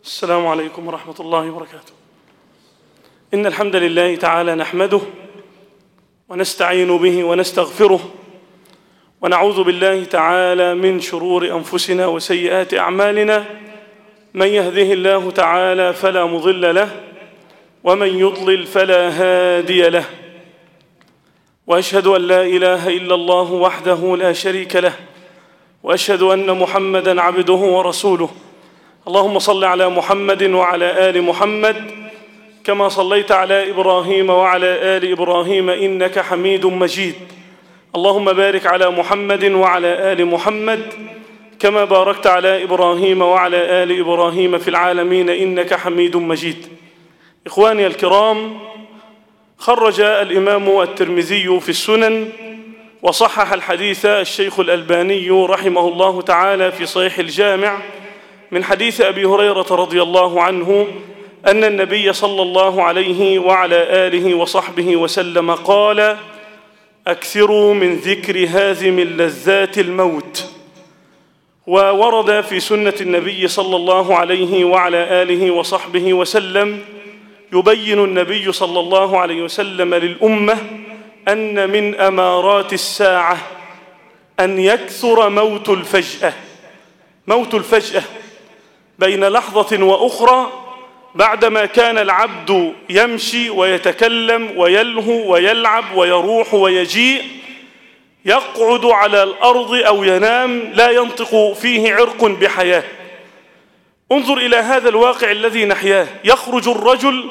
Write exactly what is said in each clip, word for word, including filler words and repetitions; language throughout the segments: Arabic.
السلام عليكم ورحمة الله وبركاته. إن الحمد لله تعالى نحمده ونستعين به ونستغفره ونعوذ بالله تعالى من شرور أنفسنا وسيئات أعمالنا. من يهده الله تعالى فلا مضل له ومن يضلل فلا هادي له، وأشهد أن لا إله إلا الله وحده لا شريك له، وأشهد أن محمدًا عبده ورسوله. اللهم صل على محمد وعلى آل محمد كما صليت على إبراهيم وعلى آل إبراهيم إنك حميد مجيد. اللهم بارك على محمد وعلى آل محمد كما باركت على إبراهيم وعلى آل إبراهيم في العالمين إنك حميد مجيد. إخواني الكرام، خرج الإمام الترمذي في السنن وصحح الحديث الشيخ الألباني رحمه الله تعالى في صحيح الجامع من حديث أبي هريرة رضي الله عنه أن النبي صلى الله عليه وعلى آله وصحبه وسلم قال: أكثروا من ذكر هازم اللذات الموت. وورد في سنة النبي صلى الله عليه وعلى آله وصحبه وسلم يبين النبي صلى الله عليه وسلم للأمة أن من أمارات الساعة أن يكثر موت الفجأة. موت الفجأة بين لحظة وأخرى، بعدما كان العبد يمشي ويتكلم ويلهو ويلعب ويروح ويجيء، يقعد على الأرض أو ينام لا ينطق فيه عرق بحياة. انظر إلى هذا الواقع الذي نحياه. يخرج الرجل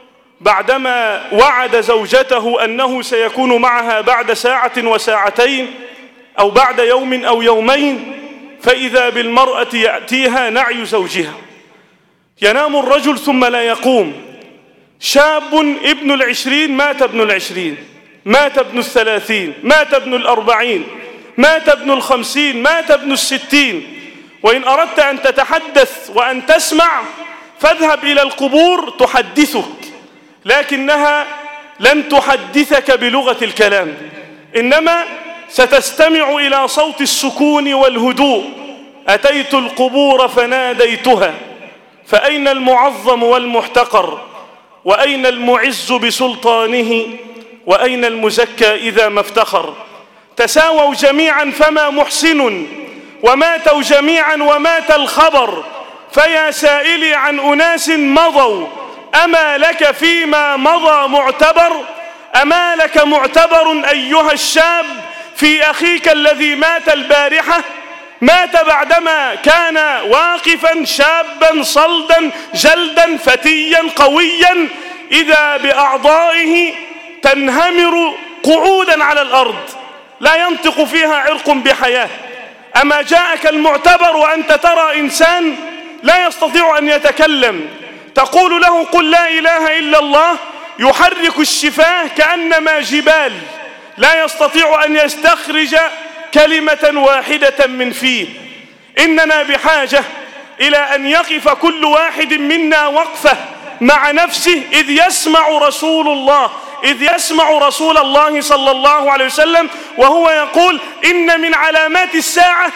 بعدما وعد زوجته أنه سيكون معها بعد ساعة وساعتين أو بعد يوم أو يومين، فإذا بالمرأة يأتيها نعي زوجها. ينام الرجل ثم لا يقوم. شاب ابن العشرين مات ابن العشرين، مات ابن الثلاثين، مات ابن الأربعين، مات ابن الخمسين، مات ابن الستين. وإن أردت أن تتحدث وأن تسمع فاذهب إلى القبور تحدثك، لكنها لن تحدثك بلغة الكلام، إنما ستستمع إلى صوت السكون والهدوء. أتيت القبور فناديتها، فأين المعظم والمحتقر؟ وأين المعز بسلطانه؟ وأين المزكى إذا ما افتخر؟ تساووا جميعا فما محسن، وماتوا جميعا ومات الخبر. فيا سائلي عن أناس مضوا، أما لك فيما مضى معتبر؟ أما لك معتبر أيها الشاب في أخيك الذي مات البارحة؟ مات بعدما كان واقفا شابا صلدا جلدا فتيا قويا، إذا بأعضائه تنهمر قعودا على الأرض لا ينطق فيها عرق بحياة. أما جاءك المعتبر وأنت ترى إنسان لا يستطيع أن يتكلم، تقول له قل لا إله إلا الله، يحرك الشفاه كأنما جبال، لا يستطيع أن يستخرج كلمة واحدة من فيه. إننا بحاجة إلى أن يقف كل واحد منا وقفة مع نفسه إذ يسمع رسول الله إذ يسمع رسول الله صلى الله عليه وسلم وهو يقول: إن من علامات الساعة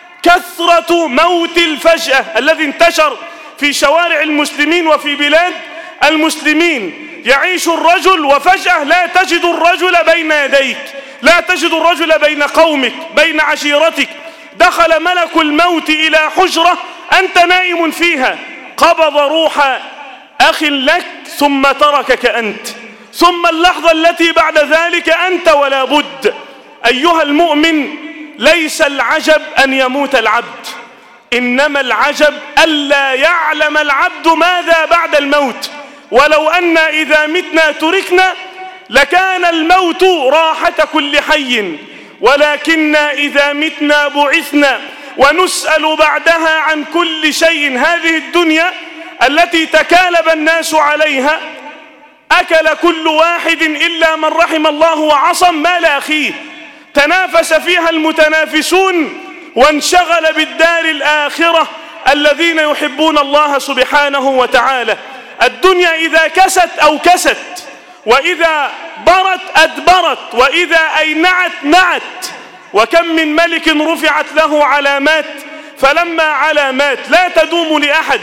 كثرة موت الفجأة الذي انتشر في شوارع المسلمين وفي بلاد المسلمين. يعيش الرجل وفجأة لا تجد الرجل بين يديك، لا تجد الرجل بين قومك، بين عشيرتك. دخل ملك الموت إلى حجرة أنت نائم فيها، قبض روح أخ لك ثم تركك أنت، ثم اللحظة التي بعد ذلك أنت ولا بد. أيها المؤمن، ليس العجب أن يموت العبد، إنما العجب ألا يعلم العبد ماذا بعد الموت. ولو أن إذا متنا تركنا لكان الموت راحة كل حي، ولكن إذا متنا بعثنا ونسأل بعدها عن كل شيء. هذه الدنيا التي تكالب الناس عليها أكل كل واحد إلا من رحم الله وعصم مال أخيه، تنافس فيها المتنافسون وانشغل بالدار الآخرة الذين يحبون الله سبحانه وتعالى. الدنيا إذا كست أو كست، وإذا برت أدبرت، وإذا أينعت نعت. وكم من ملك رفعت له علامات، فلما علامات لا تدوم لأحد،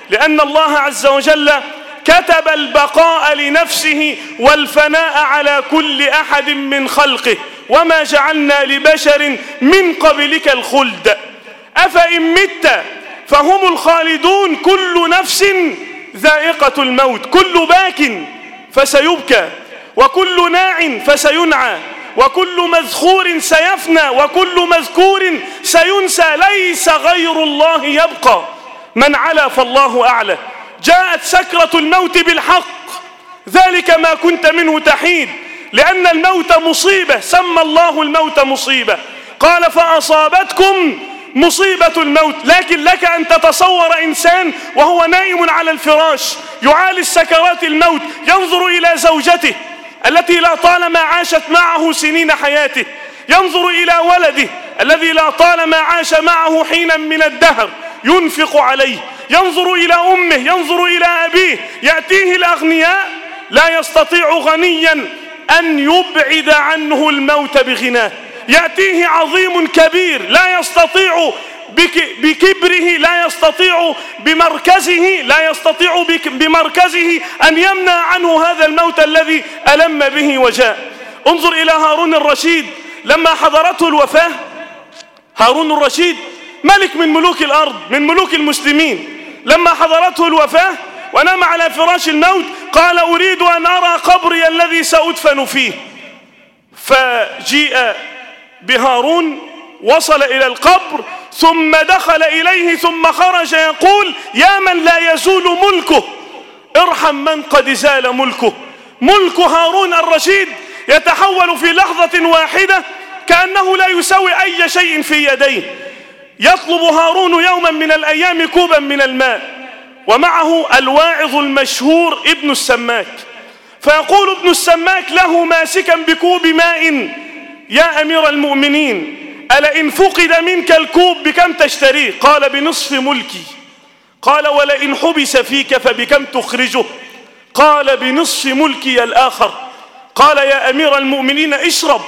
لأن الله عز وجل كتب البقاء لنفسه والفناء على كل أحد من خلقه، وما جعلنا لبشر من قبلك الخلد أفإن مت فهم الخالدون كل نفس ذائقة الموت، كل باك فسيبكى، وكل ناع فسينعى، وكل مذخور سيفنى، وكل مذكور سينسى، ليس غير الله يبقى، من علا فالله أعلى. جاءت سكرة الموت بالحق، ذلك ما كنت منه تحيد، لأن الموت مصيبة، سمى الله الموت مصيبة، قال فأصابتكم مصيبة الموت. لكن لك أن تتصور إنسان وهو نائم على الفراش يعالج سكرات الموت، ينظر إلى زوجته التي لا طالما عاشت معه سنين حياته، ينظر إلى ولده الذي لا طالما عاش معه حينا من الدهر ينفق عليه، ينظر إلى أمه، ينظر إلى أبيه. يأتيه الأغنياء لا يستطيع غنيا أن يبعد عنه الموت بغناه، يأتيه عظيم كبير لا يستطيع بكبره، لا يستطيع بمركزه لا يستطيع بمركزه أن يمنع عنه هذا الموت الذي ألم به وجاء. انظر إلى هارون الرشيد لما حضرته الوفاة. هارون الرشيد ملك من ملوك الأرض، من ملوك المسلمين، لما حضرته الوفاة ونام على فراش الموت قال أريد أن أرى قبري الذي سأدفن فيه. فجيء بهارون، وصل إلى القبر ثم دخل إليه ثم خرج يقول يا من لا يزول ملكه ارحم من قد زال ملكه. ملك هارون الرشيد يتحول في لحظة واحدة كأنه لا يساوي أي شيء في يديه. يطلب هارون يوما من الأيام كوبا من الماء، ومعه الواعظ المشهور ابن السماك، فيقول ابن السماك له ماسكا بكوب ماء يا أمير المؤمنين ألئن فقد منك الكوب بكم تشتريه؟ قال بنصف ملكي. قال ولئن حبس فيك فبكم تخرجه؟ قال بنصف ملكي الآخر. قال يا أمير المؤمنين اشرب،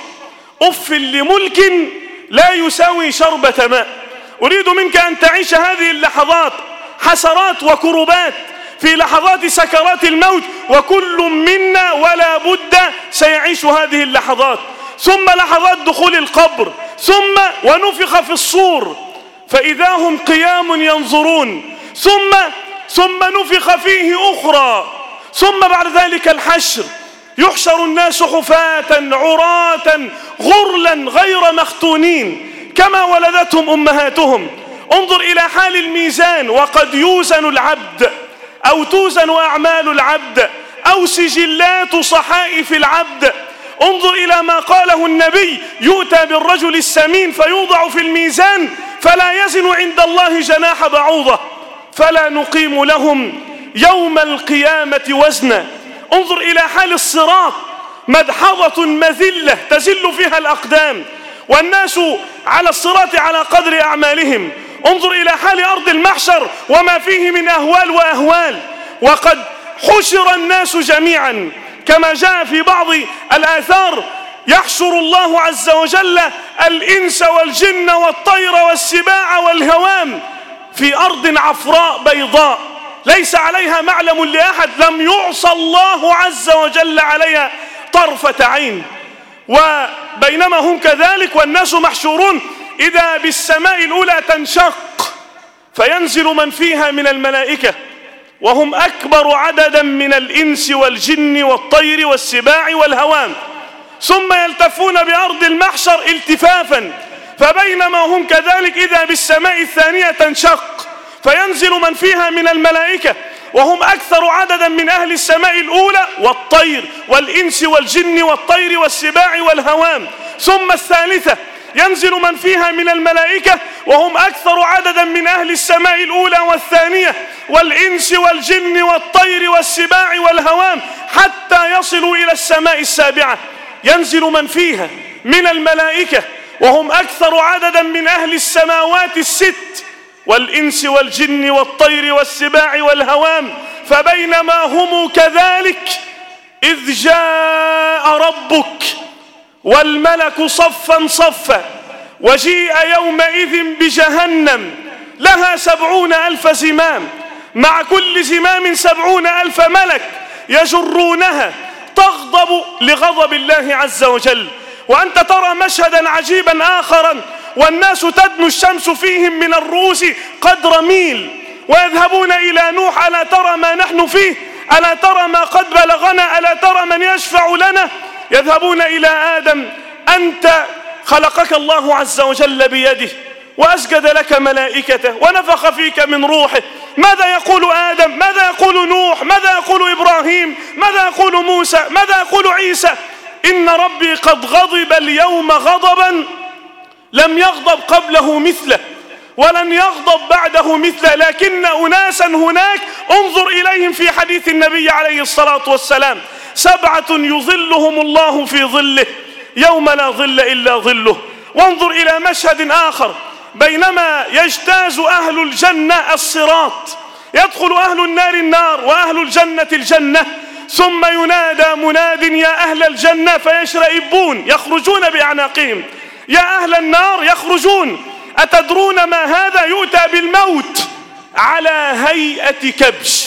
أف لملك لا يساوي شربة ماء. أريد منك أن تعيش هذه اللحظات حسرات وكربات في لحظات سكرات الموت، وكل منا ولا بد سيعيش هذه اللحظات، ثم لحظات دخول القبر، ثم ونفخ في الصور فإذا هم قيام ينظرون، ثم ثم نفخ فيه أخرى، ثم بعد ذلك الحشر. يحشر الناس حفاة عراة غرلا غير مختونين كما ولدتهم أمهاتهم. انظر إلى حال الميزان، وقد يوزن العبد أو توزن أعمال العبد أو سجلات صحائف العبد. انظر إلى ما قاله النبي يؤتى بالرجل السمين فيوضع في الميزان فلا يزن عند الله جناح بعوضة فلا نقيم لهم يوم القيامة وزنا. انظر إلى حال الصراط، مدحضة مذلة تزل فيها الأقدام، والناس على الصراط على قدر أعمالهم. انظر إلى حال أرض المحشر وما فيه من أهوال وأهوال، وقد حشر الناس جميعا كما جاء في بعض الآثار يحشر الله عز وجل الإنس والجن والطير والسباع والهوام في أرض عفراء بيضاء ليس عليها معلم لأحد، لم يعصى الله عز وجل عليها طرفة عين. وبينما هم كذلك والناس محشورون إذا بالسماء الأولى تنشق فينزل من فيها من الملائكة، وهم أكبر عددا من الإنس والجن والطير والسباع والهوام، ثم يلتفون بأرض المحشر التفافا، فبينما هم كذلك إذا بالسماء الثانية تنشق فينزل من فيها من الملائكة، وهم أكثر عددا من أهل السماء الأولى والطير والإنس والجن والطير والسباع والهوام، ثم الثالثة ينزل من فيها من الملائكة وهم أكثر عددا من أهل السماء الأولى والثانية والإنس والجن والطير والسباع والهوام، حتى يصلوا إلى السماء السابعة. ينزل من فيها من الملائكة وهم أكثر عددا من أهل السماوات الست والإنس والجن والطير والسباع والهوام، فبينما هم كذلك إذ جاء ربك والملك صفا صفا وجيء يومئذ بجهنم لها سبعون ألف زمام مع كل زمام سبعون ألف ملك يجرونها تغضب لغضب الله عز وجل. وأنت ترى مشهدا عجيبا آخرا، والناس تدنو الشمس فيهم من الرؤوس قدر ميل، ويذهبون إلى نوح: ألا ترى ما نحن فيه؟ ألا ترى ما قد بلغنا؟ ألا ترى من يشفع لنا؟ يذهبون إلى آدم: أنت خلقك الله عز وجل بيده، وأسجد لك ملائكته، ونفخ فيك من روحه. ماذا يقول آدم؟ ماذا يقول نوح؟ ماذا يقول إبراهيم؟ ماذا يقول موسى؟ ماذا يقول عيسى؟ إن ربي قد غضب اليوم غضبا لم يغضب قبله مثله، ولن يغضب بعده مثله. لكن أناسا هناك انظر إليهم في حديث النبي عليه الصلاة والسلام: سبعة يظلهم الله في ظله يوم لا ظل إلا ظله. وانظر إلى مشهد آخر: بينما يجتاز أهل الجنة الصراط، يدخل أهل النار النار وأهل الجنة الجنة، ثم ينادى مناد: يا أهل الجنة، فيشرئبون يخرجون بأعناقهم. يا أهل النار يخرجون. أتدرون ما هذا؟ يؤتى بالموت على هيئة كبش،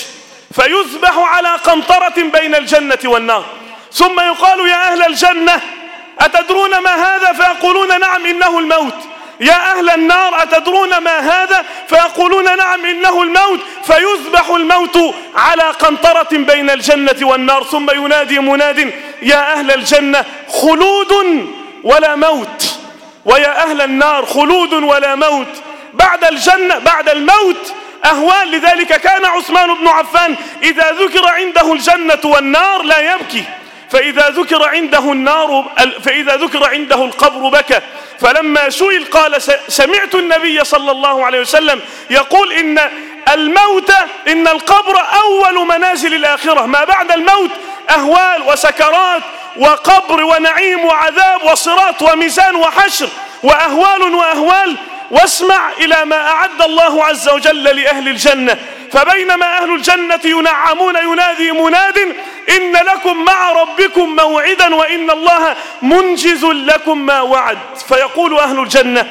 فيذبح على قنطرة بين الجنة والنار، ثم يقال: يا أهل الجنة، أتدرون ما هذا؟ فيقولون: نعم إنه الموت. يا أهل النار، أتدرون ما هذا؟ فيقولون: نعم إنه الموت. فيذبح الموت على قنطرة بين الجنة والنار، ثم ينادي مناد: يا أهل الجنة، خلود ولا موت، ويا أهل النار خلود ولا موت. بعد الجنة بعد الموت أهوال. لذلك كان عثمان بن عفان إذا ذكر عنده الجنة والنار لا يبكي، فإذا ذكر عنده النار فإذا ذكر عنده القبر بكى. فلما سئل قال: سمعت النبي صلى الله عليه وسلم يقول إن الموت إن القبر أول منازل الآخرة، ما بعد الموت أهوال وسكرات وقبر ونعيم وعذاب وصراط وميزان وحشر وأهوال وأهوال. واسمع إلى ما أعد الله عز وجل لأهل الجنة: فبينما أهل الجنة ينعمون ينادي مناد: إن لكم مع ربكم موعدا وإن الله منجز لكم ما وعد. فيقول أهل الجنة: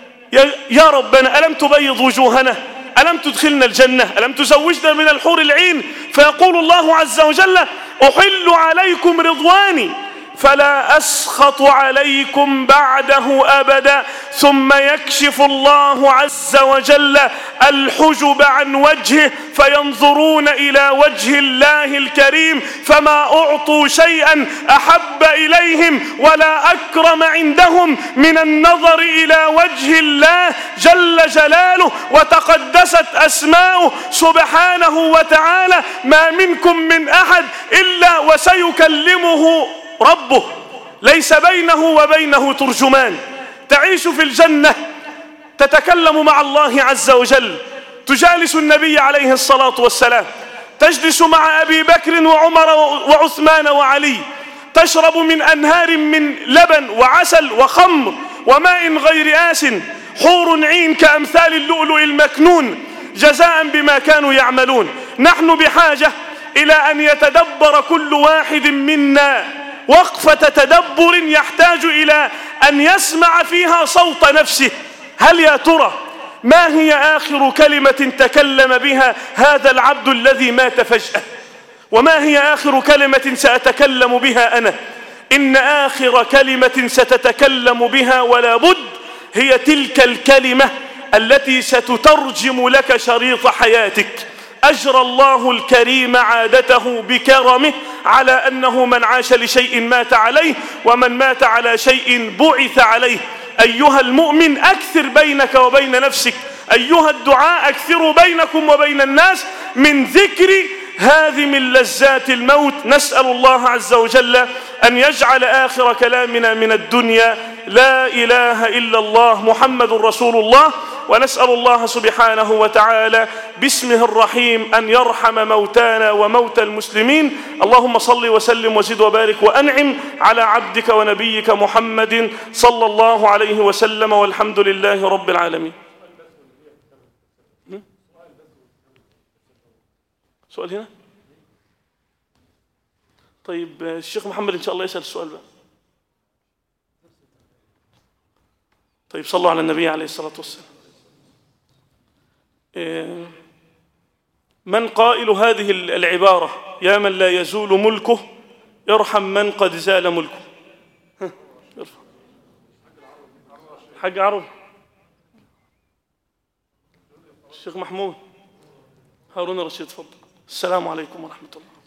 يا ربنا، ألم تبيض وجوهنا؟ ألم تدخلنا الجنة؟ ألم تزوجنا من الحور العين؟ فيقول الله عز وجل: أحل عليكم رضواني فلا أسخط عليكم بعده أبدا. ثم يكشف الله عز وجل الحجب عن وجهه، فينظرون إلى وجه الله الكريم، فما أعطوا شيئا أحب إليهم ولا أكرم عندهم من النظر إلى وجه الله جل جلاله وتقدست أسماؤه سبحانه وتعالى. ما منكم من أحد إلا وسيكلمه ربه، ليس بينه وبينه ترجمان. تعيش في الجنة، تتكلم مع الله عز وجل، تجالس النبي عليه الصلاة والسلام، تجلس مع أبي بكر وعمر وعثمان وعلي، تشرب من أنهار من لبن وعسل وخمر وماء غير آس، حور عين كأمثال اللؤلؤ المكنون، جزاء بما كانوا يعملون. نحن بحاجة إلى أن يتدبر كل واحد منا وقفة تدبر يحتاج إلى أن يسمع فيها صوت نفسه. هل يا ترى ما هي آخر كلمة تكلم بها هذا العبد الذي مات فجأة؟ وما هي آخر كلمة سأتكلم بها أنا؟ إن آخر كلمة ستتكلم بها ولا بد هي تلك الكلمة التي ستترجم لك شريط حياتك. أجرى الله الكريم عادته بكرمه على أنه من عاش لشيء مات عليه، ومن مات على شيء بعث عليه. أيها المؤمن، أكثر بينك وبين نفسك، أيها الدعاء أكثروا بينكم وبين الناس من ذكر هذه من لذات الموت. نسأل الله عز وجل أن يجعل آخر كلامنا من الدنيا لا إله إلا الله محمد رسول الله. ونسأل الله سبحانه وتعالى باسمه الرحيم أن يرحم موتانا وموتى المسلمين. اللهم صل وسلم وزد وبارك وأنعم على عبدك ونبيك محمد صلى الله عليه وسلم، والحمد لله رب العالمين. سؤال هنا؟ طيب الشيخ محمد إن شاء الله يسأل السؤال بقى. طيب صلوا على النبي عليه الصلاة والسلام. من قائل هذه العبارة؟ يا من لا يزول ملكه ارحم من قد زال ملكه. حاج عرب، الشيخ محمود، هارون الرشيد، تفضل. السلام عليكم ورحمة الله.